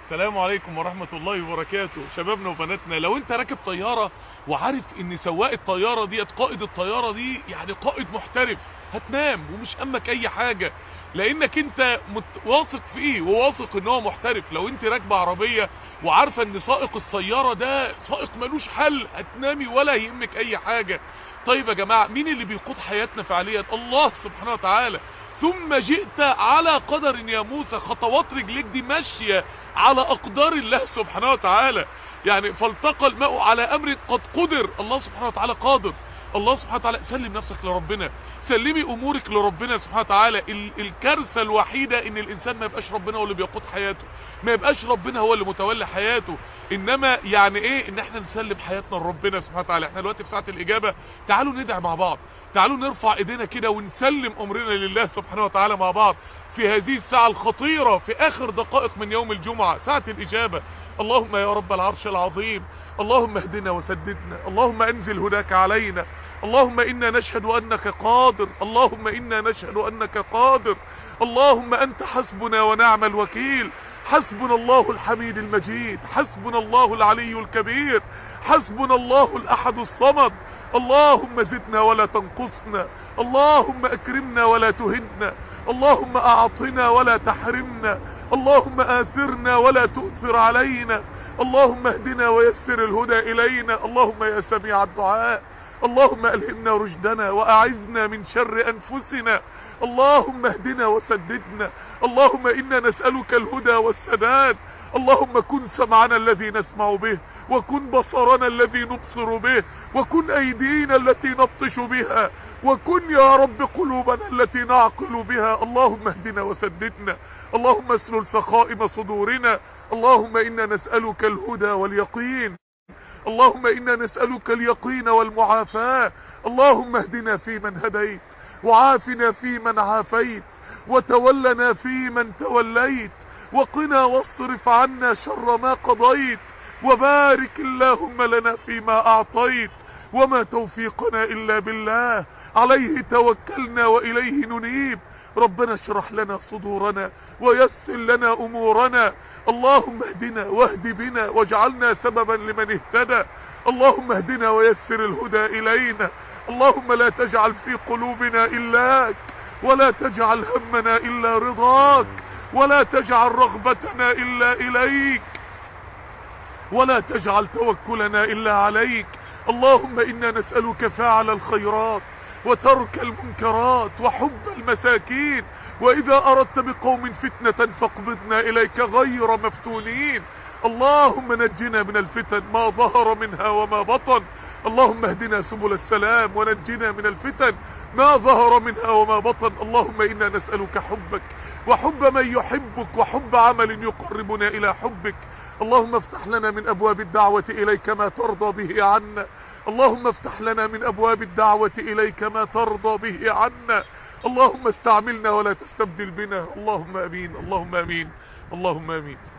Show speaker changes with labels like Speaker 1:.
Speaker 1: السلام عليكم ورحمة الله وبركاته. شبابنا وبناتنا، لو انت راكب طيارة وعارف ان سواق الطيارة ديت قائد الطيارة دي يعني قائد محترف، هتنام ومش همك اي حاجة، لانك انت واثق فيه وواثق ان هو محترف. لو انت راكبة عربية وعارفة ان سائق السيارة ده سائق ملوش حل، هتنامي ولا يهمك اي حاجة. طيب يا جماعة، مين اللي بيقود حياتنا فعليا؟ الله سبحانه وتعالى. ثم جئت على قدر يا موسى، خطوات رجليك دي ماشية على اقدار الله سبحانه وتعالى. يعني فالتقى الماء على امر قد قدر، الله سبحانه وتعالى قادر. الله سبحانه وتعالى، سلم نفسك لربنا، سلمي امورك لربنا سبحانه وتعالى. الكارثه الوحيده ان الانسان ما يبقاش ربنا هو اللي بيقود حياته، ما يبقاش ربنا هو اللي متولي حياته. انما يعني ايه ان احنا نسلم حياتنا لربنا سبحانه وتعالى. احنا دلوقتي في ساعه الاجابه، تعالوا ندعي مع بعض، تعالوا نرفع ايدينا كده ونسلم امرنا لله سبحانه وتعالى مع بعض في هذه الساعة الخطيرة، في اخر دقائق من يوم الجمعة، ساعة الاجابة. اللهم يا رب العرش العظيم، اللهم اهدنا وسددنا، اللهم انزل هداك علينا، اللهم انا نشهد انك قادر، اللهم انا نشهد انك قادر، اللهم انت حسبنا ونعم الوكيل، حسبنا الله الحميد المجيد، حسبنا الله العلي الكبير، حسبنا الله الاحد الصمد. اللهم زدنا ولا تنقصنا، اللهم اكرمنا ولا تهنا، اللهم اعطنا ولا تحرمنا، اللهم آثرنا ولا تؤثر علينا، اللهم اهدنا ويسر الهدى الينا، اللهم يا سميع الدعاء، اللهم الهمنا رشدنا واعذنا من شر انفسنا، اللهم اهدنا وسددنا، اللهم انا نسألك الهدى والسداد، اللهم كن سمعنا الذي نسمع به، وكن بصرنا الذي نبصر به، وكن ايدينا التي نبطش بها، وكن يا رب قلوبنا التي نعقل بها. اللهم اهدنا وسددنا، اللهم اسلل سخائم صدورنا، اللهم انا نسألك الهدى واليقين، اللهم انا نسألك اليقين والمعافاة. اللهم اهدنا فيمن هديت، وعافنا فيمن عافيت، وتولنا فيمن توليت، وقنا واصرف عنا شر ما قضيت، وبارك اللهم لنا فيما اعطيت، وما توفيقنا الا بالله، عليه توكلنا واليه ننيب. ربنا اشرح لنا صدورنا ويسر لنا امورنا، اللهم اهدنا واهد بنا واجعلنا سببا لمن اهتدى، اللهم اهدنا ويسر الهدى الينا، اللهم لا تجعل في قلوبنا الاك، ولا تجعل همنا الا رضاك، ولا تجعل رغبتنا الا اليك، ولا تجعل توكلنا الا عليك. اللهم انا نسألك فاعل الخيرات وترك المنكرات وحب المساكين، واذا اردت بقوم فتنة فاقبضنا اليك غير مفتونين. اللهم نجنا من الفتن ما ظهر منها وما بطن، اللهم اهدنا سبل السلام ونجنا من الفتن ما ظهر منها وما بطن. اللهم انا نسألك حبك وحب من يحبك وحب عمل يقربنا الى حبك. اللهم افتح لنا من ابواب الدعوة اليك ما ترضى به عنا، اللهم افتح لنا من ابواب الدعوة اليك ما ترضى به عنا، اللهم استعملنا ولا تستبدل بنا. اللهم امين، اللهم امين، اللهم امين.